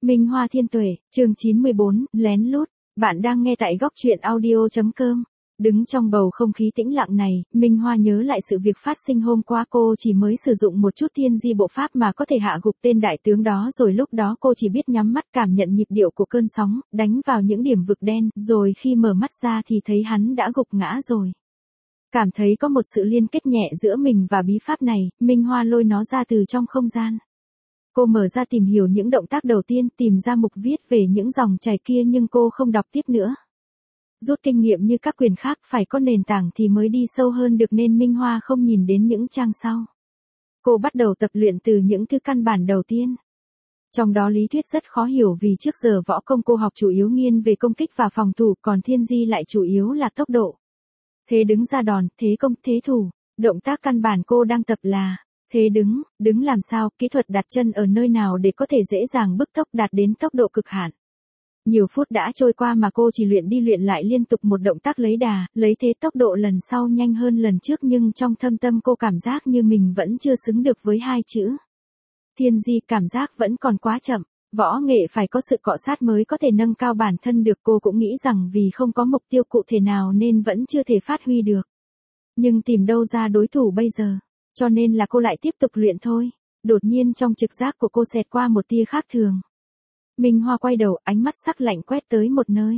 Minh Hoa Thiên Tuệ, chương 94, lén lút. Bạn đang nghe tại góc truyện audio.com. Đứng trong bầu không khí tĩnh lặng này, Minh Hoa nhớ lại sự việc phát sinh hôm qua. Cô chỉ mới sử dụng một chút thiên di bộ pháp mà có thể hạ gục tên đại tướng đó, rồi lúc đó cô chỉ biết nhắm mắt cảm nhận nhịp điệu của cơn sóng, đánh vào những điểm vực đen, rồi khi mở mắt ra thì thấy hắn đã gục ngã rồi. Cảm thấy có một sự liên kết nhẹ giữa mình và bí pháp này, Minh Hoa lôi nó ra từ trong không gian. Cô mở ra tìm hiểu những động tác đầu tiên, tìm ra mục viết về những dòng chảy kia, nhưng cô không đọc tiếp nữa. Rút kinh nghiệm như các quyền khác, phải có nền tảng thì mới đi sâu hơn được, nên Minh Hoa không nhìn đến những trang sau. Cô bắt đầu tập luyện từ những thứ căn bản đầu tiên. Trong đó lý thuyết rất khó hiểu vì trước giờ võ công cô học chủ yếu nghiêng về công kích và phòng thủ, còn thiên di lại chủ yếu là tốc độ. Thế đứng ra đòn, thế công, thế thủ. Động tác căn bản cô đang tập là thế đứng làm sao, kỹ thuật đặt chân ở nơi nào để có thể dễ dàng bứt tốc đạt đến tốc độ cực hạn. Nhiều phút đã trôi qua mà cô chỉ luyện đi luyện lại liên tục một động tác lấy đà, lấy thế tốc độ lần sau nhanh hơn lần trước, nhưng trong thâm tâm cô cảm giác như mình vẫn chưa xứng được với hai chữ thiên di, cảm giác vẫn còn quá chậm. Võ nghệ phải có sự cọ sát mới có thể nâng cao bản thân được. Cô cũng nghĩ rằng vì không có mục tiêu cụ thể nào nên vẫn chưa thể phát huy được. Nhưng tìm đâu ra đối thủ bây giờ, cho nên là cô lại tiếp tục luyện thôi. Đột nhiên trong trực giác của cô xẹt qua một tia khác thường. Minh Hoa quay đầu, ánh mắt sắc lạnh quét tới một nơi.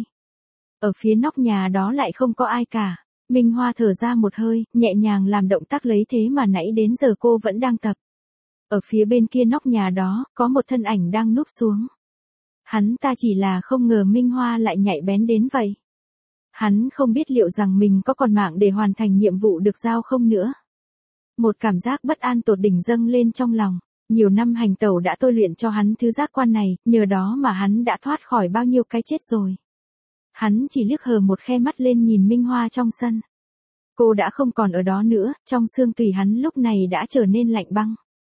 Ở phía nóc nhà đó lại không có ai cả. Minh Hoa thở ra một hơi, nhẹ nhàng làm động tác lấy thế mà nãy đến giờ cô vẫn đang tập. Ở phía bên kia nóc nhà đó, có một thân ảnh đang núp xuống. Hắn ta chỉ là không ngờ Minh Hoa lại nhạy bén đến vậy. Hắn không biết liệu rằng mình có còn mạng để hoàn thành nhiệm vụ được giao không nữa. Một cảm giác bất an tột đỉnh dâng lên trong lòng. Nhiều năm hành tẩu đã tôi luyện cho hắn thứ giác quan này, nhờ đó mà hắn đã thoát khỏi bao nhiêu cái chết rồi. Hắn chỉ liếc hờ một khe mắt lên nhìn Minh Hoa trong sân. Cô đã không còn ở đó nữa, trong xương tủy hắn lúc này đã trở nên lạnh băng.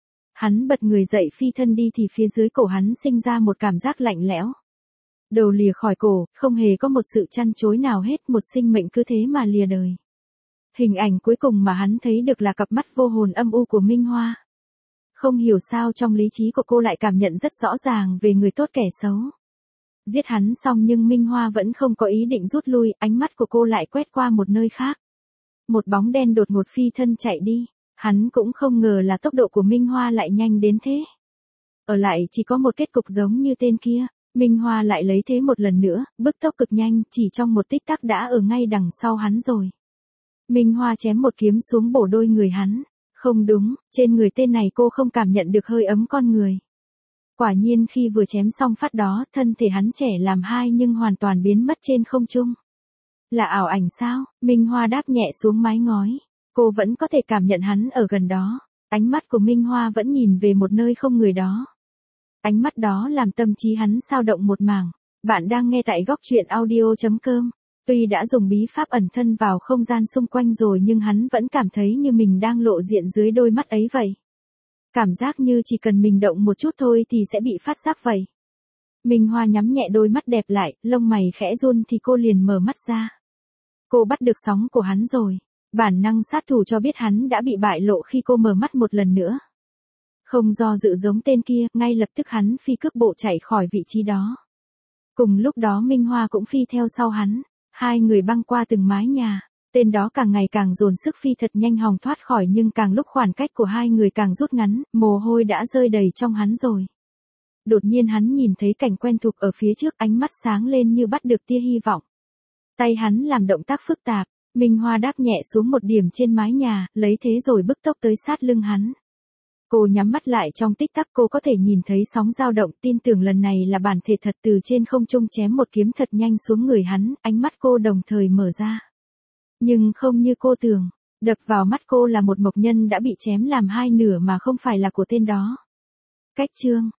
Hắn bật người dậy phi thân đi thì phía dưới cổ hắn sinh ra một cảm giác lạnh lẽo. Đầu lìa khỏi cổ, không hề có một sự chăn chối nào hết, một sinh mệnh cứ thế mà lìa đời. Hình ảnh cuối cùng mà hắn thấy được là cặp mắt vô hồn âm u của Minh Hoa. Không hiểu sao trong lý trí của cô lại cảm nhận rất rõ ràng về người tốt kẻ xấu. Giết hắn xong nhưng Minh Hoa vẫn không có ý định rút lui, ánh mắt của cô lại quét qua một nơi khác. Một bóng đen đột ngột phi thân chạy đi. Hắn cũng không ngờ là tốc độ của Minh Hoa lại nhanh đến thế. Ở lại chỉ có một kết cục giống như tên kia. Minh Hoa lại lấy thế một lần nữa, bứt tốc cực nhanh, chỉ trong một tích tắc đã ở ngay đằng sau hắn rồi. Minh Hoa chém một kiếm xuống bổ đôi người hắn. Không đúng, trên người tên này cô không cảm nhận được hơi ấm con người. Quả nhiên khi vừa chém xong phát đó, thân thể hắn trẻ làm hai nhưng hoàn toàn biến mất trên không trung. Là ảo ảnh sao? Minh Hoa đáp nhẹ xuống mái ngói. Cô vẫn có thể cảm nhận hắn ở gần đó. Ánh mắt của Minh Hoa vẫn nhìn về một nơi không người đó. Ánh mắt đó làm tâm trí hắn xao động một mảng. Bạn đang nghe tại góc truyện audio.com. Tuy đã dùng bí pháp ẩn thân vào không gian xung quanh rồi nhưng hắn vẫn cảm thấy như mình đang lộ diện dưới đôi mắt ấy vậy. Cảm giác như chỉ cần mình động một chút thôi thì sẽ bị phát giác vậy. Minh Hoa nhắm nhẹ đôi mắt đẹp lại, lông mày khẽ run thì cô liền mở mắt ra. Cô bắt được sóng của hắn rồi. Bản năng sát thủ cho biết hắn đã bị bại lộ khi cô mở mắt một lần nữa. Không do dự giống tên kia, ngay lập tức hắn phi cước bộ chạy khỏi vị trí đó. Cùng lúc đó Minh Hoa cũng phi theo sau hắn. Hai người băng qua từng mái nhà. Tên đó càng ngày càng dồn sức phi thật nhanh hòng thoát khỏi, nhưng càng lúc khoảng cách của hai người càng rút ngắn, mồ hôi đã rơi đầy trong hắn rồi. Đột nhiên hắn nhìn thấy cảnh quen thuộc ở phía trước, ánh mắt sáng lên như bắt được tia hy vọng. Tay hắn làm động tác phức tạp. Minh Hoa đáp nhẹ xuống một điểm trên mái nhà, lấy thế rồi bứt tốc tới sát lưng hắn. Cô nhắm mắt lại, trong tích tắc cô có thể nhìn thấy sóng dao động, tin tưởng lần này là bản thể thật từ trên không trung chém một kiếm thật nhanh xuống người hắn, ánh mắt cô đồng thời mở ra. Nhưng không như cô tưởng, đập vào mắt cô là một mộc nhân đã bị chém làm hai nửa mà không phải là của tên đó. Cách chương,